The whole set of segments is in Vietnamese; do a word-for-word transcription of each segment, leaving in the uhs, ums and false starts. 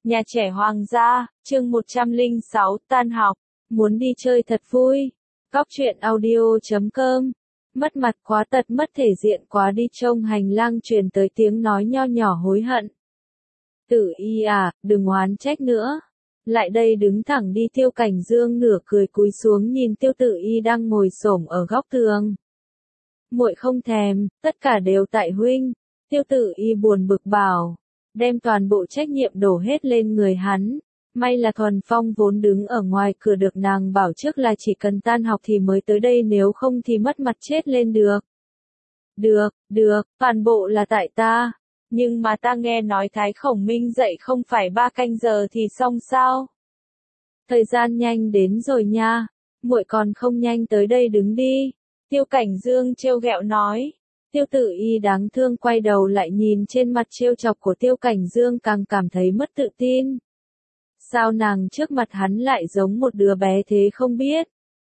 Nhà trẻ Hoàng gia, chương một trăm lẻ sáu, tan học, muốn đi chơi thật vui. Góc truyện audio chấm com. Mất mặt quá tật mất thể diện quá đi, trong hành lang truyền tới tiếng nói nho nhỏ hối hận. Tử Y à, đừng oán trách nữa. Lại đây đứng thẳng đi. Tiêu Cảnh Dương nửa cười cúi xuống nhìn Tiêu Tử Y đang ngồi xổm ở góc tường. Muội không thèm, tất cả đều tại huynh. Tiêu Tử Y buồn bực bảo, đem toàn bộ trách nhiệm đổ hết lên người hắn. May là Thuần Phong vốn đứng ở ngoài cửa được nàng bảo trước là chỉ cần tan học thì mới tới đây, nếu không thì mất mặt chết lên được. Được, được, toàn bộ là tại ta. Nhưng mà ta nghe nói Thái Khổng Minh dậy không phải ba canh giờ thì xong sao? Thời gian nhanh đến rồi nha, muội còn không nhanh tới đây đứng đi. Tiêu Cảnh Dương trêu ghẹo nói. Tiêu Tử Y đáng thương quay đầu lại nhìn trên mặt trêu chọc của Tiêu Cảnh Dương, càng cảm thấy mất tự tin. Sao nàng trước mặt hắn lại giống một đứa bé thế không biết?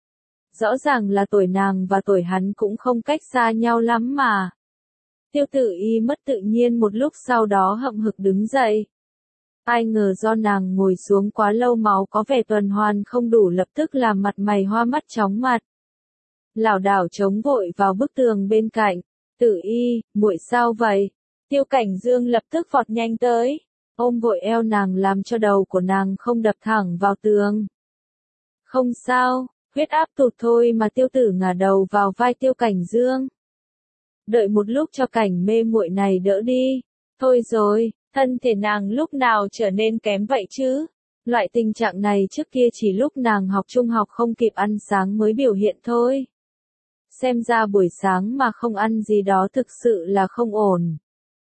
Rõ ràng là tuổi nàng và tuổi hắn cũng không cách xa nhau lắm mà. Tiêu Tử Y mất tự nhiên một lúc, sau đó hậm hực đứng dậy. Ai ngờ do nàng ngồi xuống quá lâu, máu có vẻ tuần hoàn không đủ, lập tức làm mặt mày hoa mắt chóng mặt. Lảo đảo chống vội vào bức tường bên cạnh. Tử Y, muội sao vậy? Tiêu Cảnh Dương lập tức vọt nhanh tới, ôm vội eo nàng làm cho đầu của nàng không đập thẳng vào tường. Không sao, huyết áp tụt thôi mà. Tiêu Tử ngả đầu vào vai Tiêu Cảnh Dương. Đợi một lúc cho cảnh mê muội này đỡ đi. Thôi rồi, thân thể nàng lúc nào trở nên kém vậy chứ? Loại tình trạng này trước kia chỉ lúc nàng học trung học không kịp ăn sáng mới biểu hiện thôi. Xem ra buổi sáng mà không ăn gì đó thực sự là không ổn.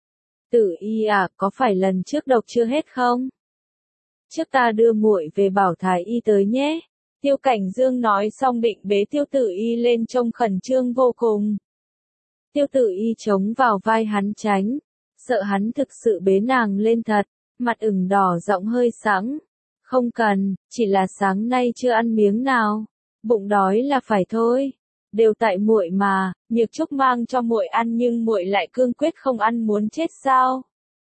Tử Y à, có phải lần trước độc chưa hết không? Trước ta đưa muội về bảo Thái Y tới nhé. Tiêu Cảnh Dương nói xong định bế Tiêu Tử Y lên, trông khẩn trương vô cùng. Tiêu Tử Y chống vào vai hắn tránh, sợ hắn thực sự bế nàng lên thật, mặt ửng đỏ giọng hơi sẵn. Không cần, chỉ là sáng nay chưa ăn miếng nào, bụng đói là phải thôi. Đều tại muội mà, Nhược Trúc mang cho muội ăn nhưng muội lại cương quyết không ăn, muốn chết sao?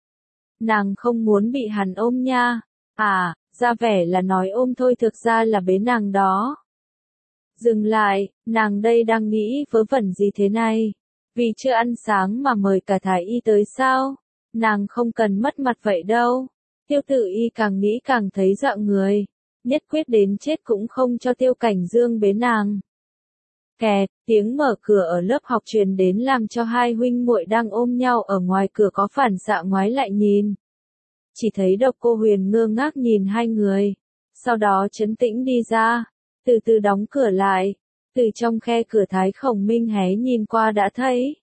Nàng không muốn bị hắn ôm nha. À, ra vẻ là nói ôm thôi, thực ra là bế nàng đó. Dừng lại, nàng đây đang nghĩ vớ vẩn gì thế này? Vì chưa ăn sáng mà mời cả Thái Y tới sao? Nàng không cần mất mặt vậy đâu. Tiêu Tử Y càng nghĩ càng thấy dọa người, nhất quyết đến chết cũng không cho Tiêu Cảnh Dương bế nàng. Kẹt, tiếng mở cửa ở lớp học truyền đến làm cho hai huynh muội đang ôm nhau ở ngoài cửa có phản xạ ngoái lại nhìn. Chỉ thấy Độc Cô Huyền ngơ ngác nhìn hai người, sau đó trấn tĩnh đi ra, từ từ đóng cửa lại, từ trong khe cửa Thái Khổng Minh hé nhìn qua đã thấy.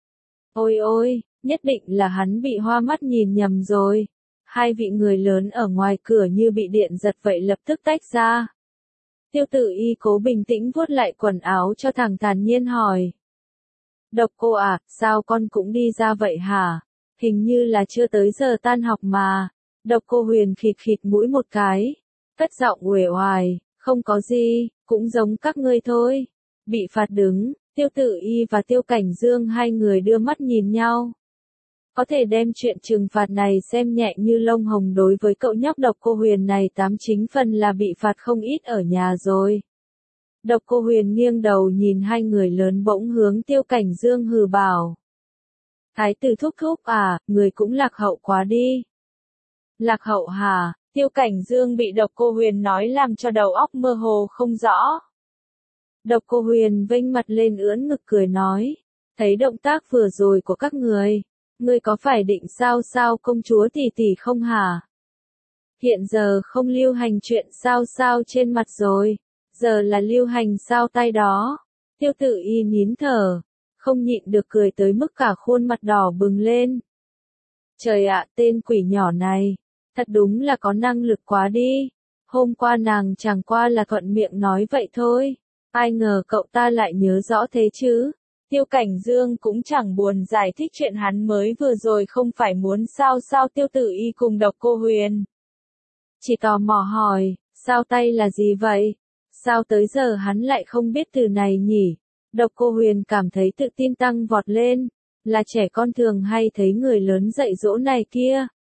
Ôi ôi, nhất định là hắn bị hoa mắt nhìn nhầm rồi. Hai vị người lớn ở ngoài cửa như bị điện giật vậy lập tức tách ra. Tiêu Tử Y cố bình tĩnh vuốt lại quần áo cho thằng thản nhiên hỏi. Độc Cô à, sao con cũng đi ra vậy hả? Hình như là chưa tới giờ tan học mà. Độc Cô Huyền khịt khịt mũi một cái, cất giọng uể oải, không có gì, cũng giống các ngươi thôi. Bị phạt đứng, Tiêu Tử Y và Tiêu Cảnh Dương hai người đưa mắt nhìn nhau. Có thể đem chuyện trừng phạt này xem nhẹ như lông hồng, đối với cậu nhóc Độc Cô Huyền này tám chính phần là bị phạt không ít ở nhà rồi. Độc Cô Huyền nghiêng đầu nhìn hai người lớn, bỗng hướng Tiêu Cảnh Dương hừ bảo. Thái tử thúc thúc à, người cũng lạc hậu quá đi. Lạc hậu hả? Tiêu Cảnh Dương bị Độc Cô Huyền nói làm cho đầu óc mơ hồ không rõ. Độc Cô Huyền vênh mặt lên ưỡn ngực cười nói. Thấy động tác vừa rồi của các người, ngươi có phải định sao sao công chúa tỷ tỷ không hả? Hiện giờ không lưu hành chuyện sao sao trên mặt rồi, giờ là lưu hành sao tay đó. Tiêu Tử Y nín thở, không nhịn được cười tới mức cả khuôn mặt đỏ bừng lên. Trời ạ, tên quỷ nhỏ này, thật đúng là có năng lực quá đi. Hôm qua nàng chẳng qua là thuận miệng nói vậy thôi, ai ngờ cậu ta lại nhớ rõ thế chứ. Tiêu Cảnh Dương cũng chẳng buồn giải thích chuyện hắn mới vừa rồi không phải muốn sao sao Tiêu Tử Y cùng Độc Cô Huyền. Chỉ tò mò hỏi, sao tay là gì vậy? Sao tới giờ hắn lại không biết từ này nhỉ? Độc Cô Huyền cảm thấy tự tin tăng vọt lên, là trẻ con thường hay thấy người lớn dạy dỗ này kia.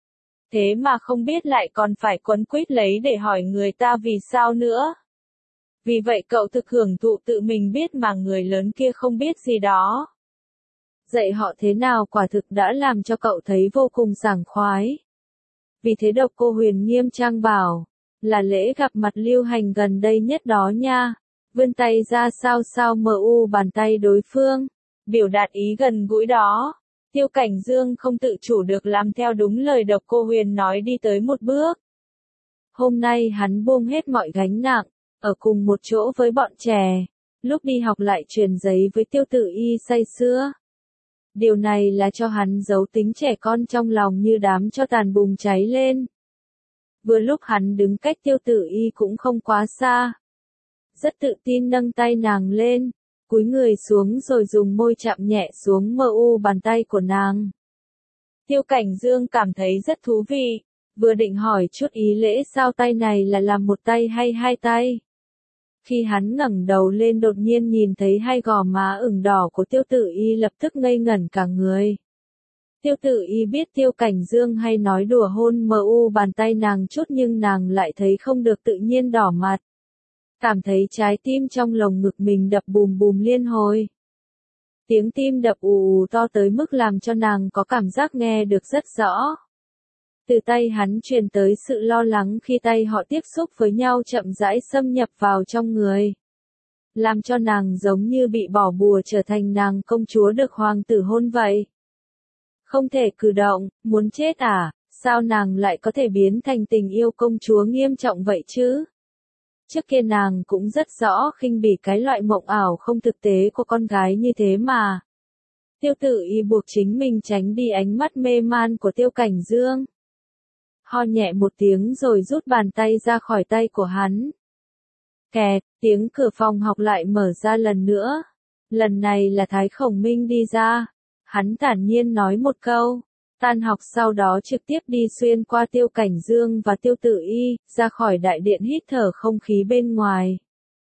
thế mà không biết lại còn phải quấn quýt lấy để hỏi người ta vì sao nữa. Vì vậy cậu thực hưởng thụ tự mình biết mà người lớn kia không biết gì đó. Dạy họ thế nào quả thực đã làm cho cậu thấy vô cùng sảng khoái. Vì thế Độc Cô Huyền nghiêm trang bảo, là lễ gặp mặt lưu hành gần đây nhất đó nha. Vươn tay ra sao sao mờ u bàn tay đối phương, biểu đạt ý gần gũi đó. Tiêu Cảnh Dương không tự chủ được làm theo đúng lời Độc Cô Huyền nói đi tới một bước. Hôm nay hắn buông hết mọi gánh nặng, ở cùng một chỗ với bọn trẻ, lúc đi học lại truyền giấy với Tiêu Tử Y say sưa. Điều này là cho hắn giấu tính trẻ con trong lòng như đám tro tàn bùng cháy lên. Vừa lúc hắn đứng cách Tiêu Tử Y cũng không quá xa. Rất tự tin nâng tay nàng lên, cúi người xuống rồi dùng môi chạm nhẹ xuống mờ u bàn tay của nàng. Tiêu Cảnh Dương cảm thấy rất thú vị, vừa định hỏi chút ý lễ sao tay này là làm một tay hay hai tay. Khi hắn ngẩng đầu lên đột nhiên nhìn thấy hai gò má ửng đỏ của Tiêu Tử Y lập tức ngây ngẩn cả người. Tiêu Tử Y biết Tiêu Cảnh Dương hay nói đùa hôn mờ u bàn tay nàng chút nhưng nàng lại thấy không được tự nhiên đỏ mặt. Cảm thấy trái tim trong lồng ngực mình đập bùm bùm liên hồi. Tiếng tim đập ù ù to tới mức làm cho nàng có cảm giác nghe được rất rõ. Từ tay hắn truyền tới sự lo lắng khi tay họ tiếp xúc với nhau chậm rãi xâm nhập vào trong người. Làm cho nàng giống như bị bỏ bùa trở thành nàng công chúa được hoàng tử hôn vậy. Không thể cử động, muốn chết à, sao nàng lại có thể biến thành tình yêu công chúa nghiêm trọng vậy chứ? Trước kia nàng cũng rất rõ khinh bỉ cái loại mộng ảo không thực tế của con gái như thế mà. Tiêu Tử Y buộc chính mình tránh đi ánh mắt mê man của Tiêu Cảnh Dương. Ho nhẹ một tiếng rồi rút bàn tay ra khỏi tay của hắn. Kẹt, tiếng cửa phòng học lại mở ra lần nữa. Lần này là Thái Khổng Minh đi ra. Hắn thản nhiên nói một câu. Tan học sau đó trực tiếp đi xuyên qua Tiêu Cảnh Dương và Tiêu Tử Y, ra khỏi đại điện hít thở không khí bên ngoài.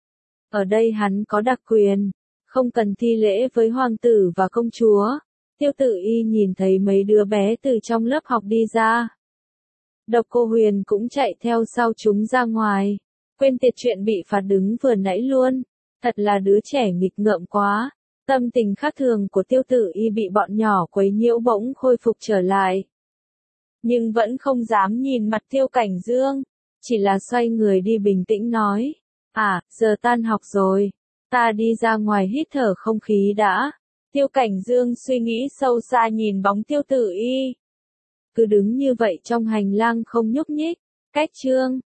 Ở đây hắn có đặc quyền, không cần thi lễ với hoàng tử và công chúa. Tiêu Tử Y nhìn thấy mấy đứa bé từ trong lớp học đi ra. Độc Cô Huyền cũng chạy theo sau chúng ra ngoài, quên tiệt chuyện bị phạt đứng vừa nãy luôn. Thật là đứa trẻ nghịch ngợm quá. Tâm tình khác thường của Tiêu Tử Y bị bọn nhỏ quấy nhiễu bỗng khôi phục trở lại. Nhưng vẫn không dám nhìn mặt Tiêu Cảnh Dương, chỉ là xoay người đi bình tĩnh nói, à, giờ tan học rồi, ta đi ra ngoài hít thở không khí đã. Tiêu Cảnh Dương suy nghĩ sâu xa nhìn bóng Tiêu Tử Y. Cứ đứng như vậy trong hành lang không nhúc nhích, cách chương.